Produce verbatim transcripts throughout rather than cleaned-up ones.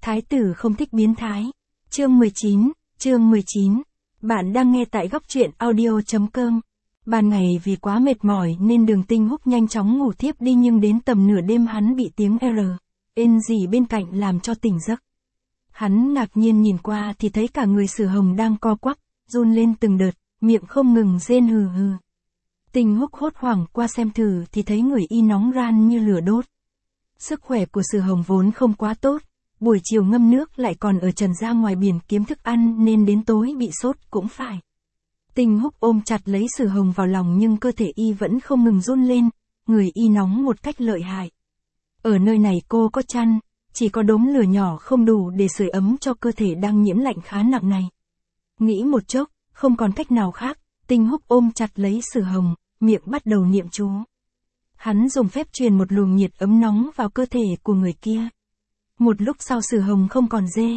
Thái tử không thích biến thái. Chương mười chín, chương mười chín. Bạn đang nghe tại góc truyện audio chấm com. Ban ngày vì quá mệt mỏi nên Đường Tinh Húc nhanh chóng ngủ thiếp đi, nhưng đến tầm nửa đêm hắn bị tiếng R, N gì bên cạnh làm cho tỉnh giấc. Hắn ngạc nhiên nhìn qua thì thấy cả người Sử Hồng đang co quắp, run lên từng đợt, miệng không ngừng rên hừ hừ. Tinh Húc hốt hoảng qua xem thử thì thấy người y nóng ran như lửa đốt. Sức khỏe của Sử Hồng vốn không quá tốt, buổi chiều ngâm nước lại còn ở trần ra ngoài biển kiếm thức ăn nên đến tối bị sốt cũng phải. Tinh Húc ôm chặt lấy Sử Hồng vào lòng nhưng cơ thể y vẫn không ngừng run lên, người y nóng một cách lợi hại. Ở nơi này cô có chăn, chỉ có đốm lửa nhỏ không đủ để sưởi ấm cho cơ thể đang nhiễm lạnh khá nặng này. Nghĩ một chốc, không còn cách nào khác, Tinh Húc ôm chặt lấy Sử Hồng, miệng bắt đầu niệm chú. Hắn dùng phép truyền một luồng nhiệt ấm nóng vào cơ thể của người kia. Một lúc sau Sử Hồng không còn dê,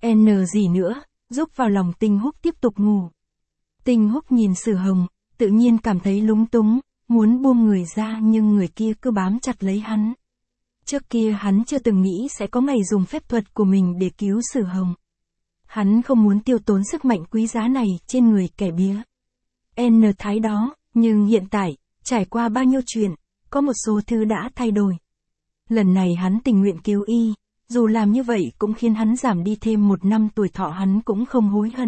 n gì nữa, rúc vào lòng Tinh Húc tiếp tục ngủ. Tinh Húc nhìn Sử Hồng, tự nhiên cảm thấy lúng túng, muốn buông người ra nhưng người kia cứ bám chặt lấy hắn. Trước kia hắn chưa từng nghĩ sẽ có ngày dùng phép thuật của mình để cứu Sử Hồng. Hắn không muốn tiêu tốn sức mạnh quý giá này trên người kẻ bía N thái đó, nhưng hiện tại, trải qua bao nhiêu chuyện, có một số thứ đã thay đổi. Lần này hắn tình nguyện cứu y, dù làm như vậy cũng khiến hắn giảm đi thêm một năm tuổi thọ, hắn cũng không hối hận.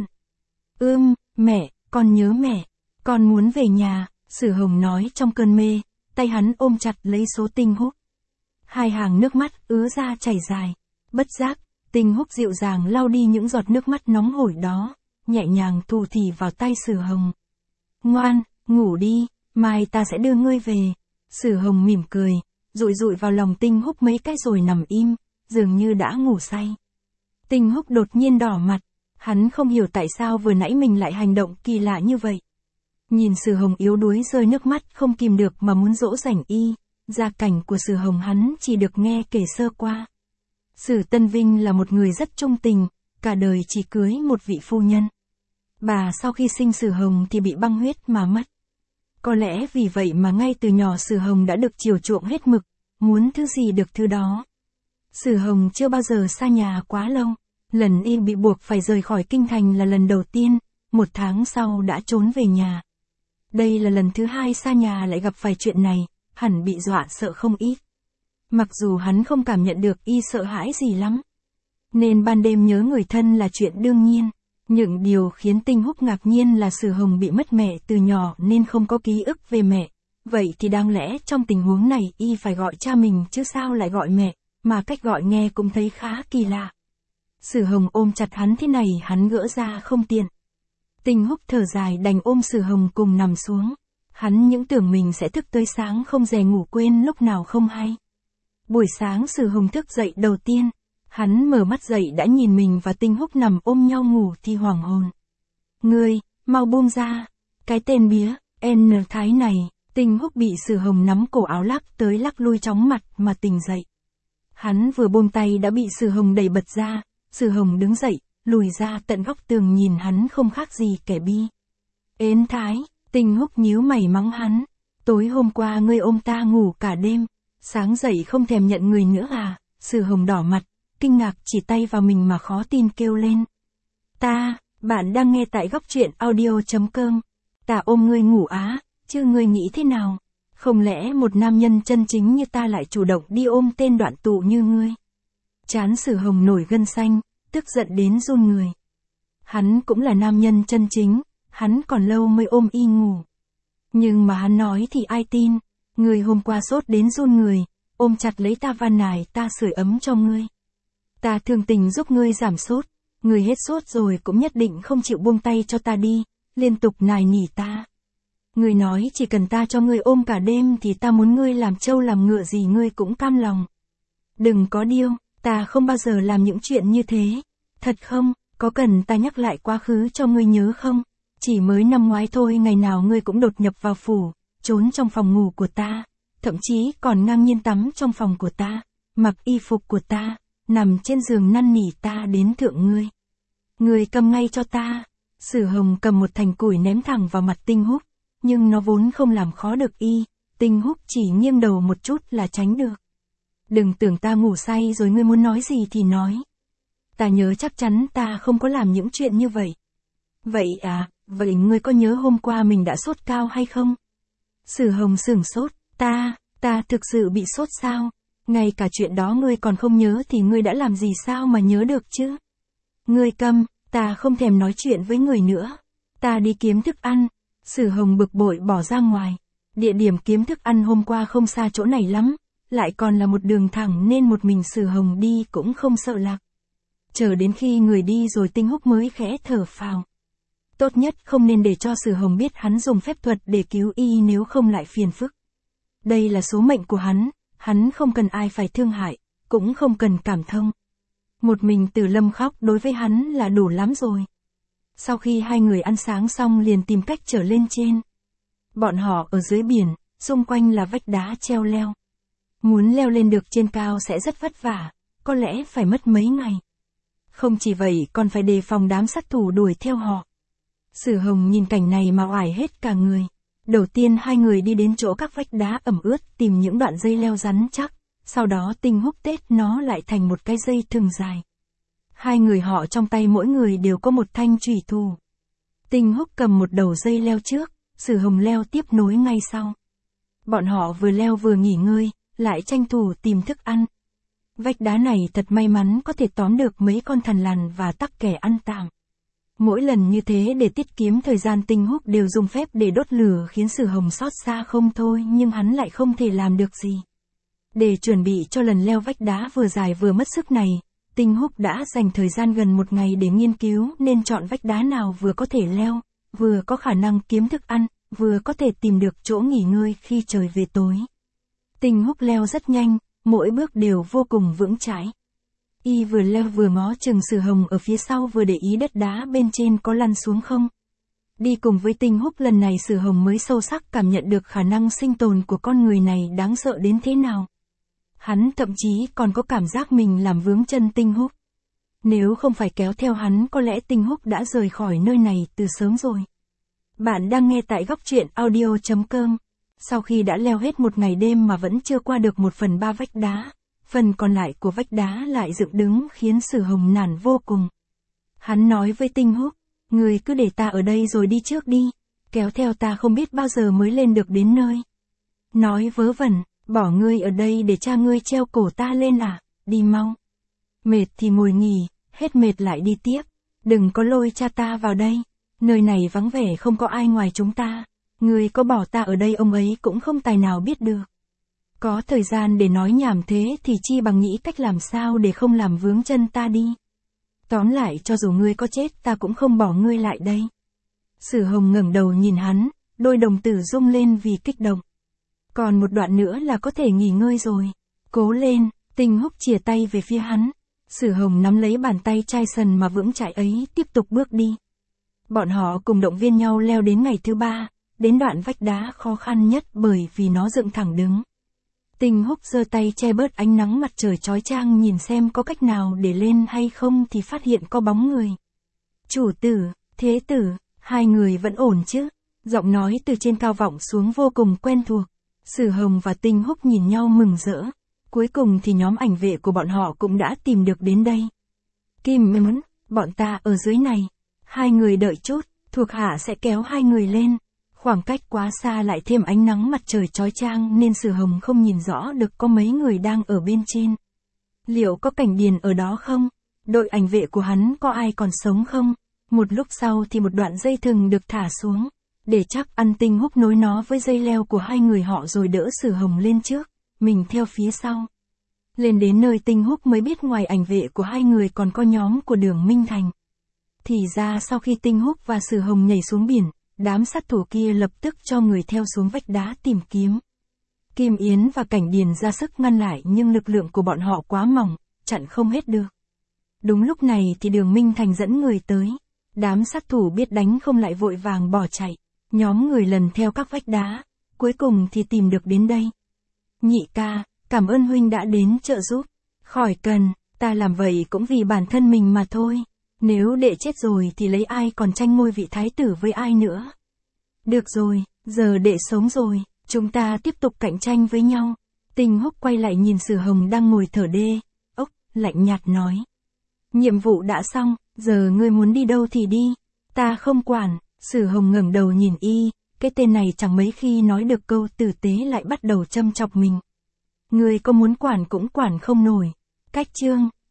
Ưm, mẹ, con nhớ mẹ, con muốn về nhà, Sử Hồng nói trong cơn mê, tay hắn ôm chặt lấy số Tinh Húc. Hai hàng nước mắt ứa ra chảy dài, bất giác, Tinh Húc dịu dàng lau đi những giọt nước mắt nóng hổi đó, nhẹ nhàng thủ thỉ vào tay Sử Hồng. Ngoan, ngủ đi, mai ta sẽ đưa ngươi về. Sử Hồng mỉm cười, dụi dụi vào lòng Tinh Húc mấy cái rồi nằm im, dường như đã ngủ say. Tinh Húc đột nhiên đỏ mặt, hắn không hiểu tại sao vừa nãy mình lại hành động kỳ lạ như vậy. Nhìn Sử Hồng yếu đuối rơi nước mắt không kìm được mà muốn dỗ dành y, gia cảnh của Sử Hồng hắn chỉ được nghe kể sơ qua. Sử Tân Vinh là một người rất trung tình, cả đời chỉ cưới một vị phu nhân. Bà sau khi sinh Sử Hồng thì bị băng huyết mà mất. Có lẽ vì vậy mà ngay từ nhỏ Sử Hồng đã được chiều chuộng hết mực, muốn thứ gì được thứ đó. Sử Hồng chưa bao giờ xa nhà quá lâu, lần y bị buộc phải rời khỏi kinh thành là lần đầu tiên, một tháng sau đã trốn về nhà. Đây là lần thứ hai xa nhà lại gặp phải chuyện này, hẳn bị dọa sợ không ít. Mặc dù hắn không cảm nhận được y sợ hãi gì lắm, nên ban đêm nhớ người thân là chuyện đương nhiên. Những điều khiến Tinh Húc ngạc nhiên là Sử Hồng bị mất mẹ từ nhỏ nên không có ký ức về mẹ. Vậy thì đáng lẽ trong tình huống này y phải gọi cha mình chứ sao lại gọi mẹ, mà cách gọi nghe cũng thấy khá kỳ lạ. Sử Hồng ôm chặt hắn thế này hắn gỡ ra không tiện. Tinh Húc thở dài đành ôm Sử Hồng cùng nằm xuống. Hắn những tưởng mình sẽ thức tới sáng không dè ngủ quên lúc nào không hay. Buổi sáng Sử Hồng thức dậy đầu tiên, hắn mở mắt dậy đã nhìn mình và Tinh Húc nằm ôm nhau ngủ thì hoảng hồn. Ngươi, mau buông ra, cái tên bía N thái này. Tinh Húc bị Sử Hồng nắm cổ áo lắc tới lắc lui chóng mặt mà tỉnh dậy. Hắn vừa buông tay đã bị Sử Hồng đẩy bật ra, Sử Hồng đứng dậy, lùi ra tận góc tường nhìn hắn không khác gì kẻ bi Ến thái. Tinh Húc nhíu mày mắng hắn. Tối hôm qua ngươi ôm ta ngủ cả đêm, sáng dậy không thèm nhận người nữa à? Sử Hồng đỏ mặt, kinh ngạc chỉ tay vào mình mà khó tin kêu lên. Ta, bạn đang nghe tại góc truyện audio chấm com. Ta ôm ngươi ngủ á, chứ ngươi nghĩ thế nào? Không lẽ một nam nhân chân chính như ta lại chủ động đi ôm tên đoạn tụ như ngươi? Trán Sử Hồng nổi gân xanh, tức giận đến run người. Hắn cũng là nam nhân chân chính, hắn còn lâu mới ôm y ngủ. Nhưng mà hắn nói thì ai tin, ngươi hôm qua sốt đến run người, ôm chặt lấy ta van nài ta sưởi ấm cho ngươi. Ta thương tình giúp ngươi giảm sốt, ngươi hết sốt rồi cũng nhất định không chịu buông tay cho ta đi, liên tục nài nỉ ta. Ngươi nói chỉ cần ta cho ngươi ôm cả đêm thì ta muốn ngươi làm trâu làm ngựa gì ngươi cũng cam lòng. Đừng có điêu, ta không bao giờ làm những chuyện như thế. Thật không, có cần ta nhắc lại quá khứ cho ngươi nhớ không? Chỉ mới năm ngoái thôi ngày nào ngươi cũng đột nhập vào phủ, trốn trong phòng ngủ của ta, thậm chí còn ngang nhiên tắm trong phòng của ta, mặc y phục của ta, nằm trên giường năn nỉ ta đến thượng ngươi. Ngươi cầm ngay cho ta. Sử Hồng cầm một thành củi ném thẳng vào mặt Tinh Húc, nhưng nó vốn không làm khó được y, Tinh Húc chỉ nghiêng đầu một chút là tránh được. Đừng tưởng ta ngủ say rồi ngươi muốn nói gì thì nói. Ta nhớ chắc chắn ta không có làm những chuyện như vậy. Vậy à, vậy ngươi có nhớ hôm qua mình đã sốt cao hay không? Sử Hồng sửng sốt, ta, ta thực sự bị sốt sao? Ngay cả chuyện đó ngươi còn không nhớ thì ngươi đã làm gì sao mà nhớ được chứ? Ngươi câm, ta không thèm nói chuyện với người nữa. Ta đi kiếm thức ăn. Sử Hồng bực bội bỏ ra ngoài. Địa điểm kiếm thức ăn hôm qua không xa chỗ này lắm, lại còn là một đường thẳng nên một mình Sử Hồng đi cũng không sợ lạc. Chờ đến khi người đi rồi Tinh Húc mới khẽ thở phào. Tốt nhất không nên để cho Sử Hồng biết hắn dùng phép thuật để cứu y nếu không lại phiền phức. Đây là số mệnh của hắn, hắn không cần ai phải thương hại, cũng không cần cảm thông. Một mình Từ Lâm khóc đối với hắn là đủ lắm rồi. Sau khi hai người ăn sáng xong liền tìm cách trở lên trên. Bọn họ ở dưới biển, xung quanh là vách đá treo leo. Muốn leo lên được trên cao sẽ rất vất vả, có lẽ phải mất mấy ngày. Không chỉ vậy còn phải đề phòng đám sát thủ đuổi theo họ. Sử Hồng nhìn cảnh này mà oải hết cả người. Đầu tiên hai người đi đến chỗ các vách đá ẩm ướt tìm những đoạn dây leo rắn chắc, sau đó Tinh Húc tết nó lại thành một cái dây thừng dài. Hai người họ trong tay mỗi người đều có một thanh chùy thủ. Tinh Húc cầm một đầu dây leo trước, Sử Hồng leo tiếp nối ngay sau. Bọn họ vừa leo vừa nghỉ ngơi, lại tranh thủ tìm thức ăn. Vách đá này thật may mắn có thể tóm được mấy con thằn lằn và tắc kè ăn tạm. Mỗi lần như thế để tiết kiệm thời gian Tinh Húc đều dùng phép để đốt lửa khiến Sử Hồng xót xa không thôi nhưng hắn lại không thể làm được gì. Để chuẩn bị cho lần leo vách đá vừa dài vừa mất sức này, Tinh Húc đã dành thời gian gần một ngày để nghiên cứu nên chọn vách đá nào vừa có thể leo, vừa có khả năng kiếm thức ăn, vừa có thể tìm được chỗ nghỉ ngơi khi trời về tối. Tinh Húc leo rất nhanh, mỗi bước đều vô cùng vững chãi. Y vừa leo vừa ngó chừng Sử Hồng ở phía sau vừa để ý đất đá bên trên có lăn xuống không. Đi cùng với Tinh Húc lần này Sử Hồng mới sâu sắc cảm nhận được khả năng sinh tồn của con người này đáng sợ đến thế nào. Hắn thậm chí còn có cảm giác mình làm vướng chân Tinh Húc. Nếu không phải kéo theo hắn có lẽ Tinh Húc đã rời khỏi nơi này từ sớm rồi. Bạn đang nghe tại góc truyện audio chấm com. Sau khi đã leo hết một ngày đêm mà vẫn chưa qua được một phần ba vách đá, phần còn lại của vách đá lại dựng đứng khiến Sử Hồng nản vô cùng. Hắn nói với Tinh Húc, người cứ để ta ở đây rồi đi trước đi, kéo theo ta không biết bao giờ mới lên được đến nơi. Nói vớ vẩn, bỏ ngươi ở đây để cha ngươi treo cổ ta lên à, đi mau. Mệt thì ngồi nghỉ, hết mệt lại đi tiếp, đừng có lôi cha ta vào đây, nơi này vắng vẻ không có ai ngoài chúng ta, ngươi có bỏ ta ở đây ông ấy cũng không tài nào biết được. Có thời gian để nói nhảm thế thì chi bằng nghĩ cách làm sao để không làm vướng chân ta đi. Tóm lại cho dù ngươi có chết ta cũng không bỏ ngươi lại đây. Sử Hồng ngẩng đầu nhìn hắn, đôi đồng tử rung lên vì kích động. Còn một đoạn nữa là có thể nghỉ ngơi rồi. Cố lên, Tinh Húc chìa tay về phía hắn. Sử Hồng nắm lấy bàn tay chai sần mà vững chãi ấy tiếp tục bước đi. Bọn họ cùng động viên nhau leo đến ngày thứ ba, đến đoạn vách đá khó khăn nhất bởi vì nó dựng thẳng đứng. Tinh Húc giơ tay che bớt ánh nắng mặt trời chói chang nhìn xem có cách nào để lên hay không thì phát hiện có bóng người. Chủ tử, thế tử, hai người vẫn ổn chứ? Giọng nói từ trên cao vọng xuống vô cùng quen thuộc. Sử Hồng và Tinh Húc nhìn nhau mừng rỡ. Cuối cùng thì nhóm ảnh vệ của bọn họ cũng đã tìm được đến đây. Kim Mẫn, bọn ta ở dưới này. Hai người đợi chút, thuộc hạ sẽ kéo hai người lên. Khoảng cách quá xa lại thêm ánh nắng mặt trời chói chang nên Sử Hồng không nhìn rõ được có mấy người đang ở bên trên. Liệu có Cảnh Điền ở đó không? Đội ảnh vệ của hắn có ai còn sống không? Một lúc sau thì một đoạn dây thừng được thả xuống. Để chắc ăn Tinh Húc nối nó với dây leo của hai người họ rồi đỡ Sử Hồng lên trước, mình theo phía sau. Lên đến nơi Tinh Húc mới biết ngoài ảnh vệ của hai người còn có nhóm của Đường Minh Thành. Thì ra sau khi Tinh Húc và Sử Hồng nhảy xuống biển, đám sát thủ kia lập tức cho người theo xuống vách đá tìm kiếm. Kim Yến và Cảnh Điền ra sức ngăn lại nhưng lực lượng của bọn họ quá mỏng, chặn không hết được. Đúng lúc này thì Đường Minh Thành dẫn người tới. Đám sát thủ biết đánh không lại vội vàng bỏ chạy. Nhóm người lần theo các vách đá, cuối cùng thì tìm được đến đây. Nhị ca, cảm ơn huynh đã đến trợ giúp. Khỏi cần, ta làm vậy cũng vì bản thân mình mà thôi. Nếu đệ chết rồi thì lấy ai còn tranh ngôi vị thái tử với ai nữa. Được rồi, giờ đệ sống rồi, chúng ta tiếp tục cạnh tranh với nhau. Tinh Húc quay lại nhìn Sử Hồng đang ngồi thở đê, ốc, lạnh nhạt nói. Nhiệm vụ đã xong, giờ ngươi muốn đi đâu thì đi. Ta không quản. Sử Hồng ngẩng đầu nhìn y, cái tên này chẳng mấy khi nói được câu tử tế lại bắt đầu châm chọc mình. Ngươi có muốn quản cũng quản không nổi. Cách chương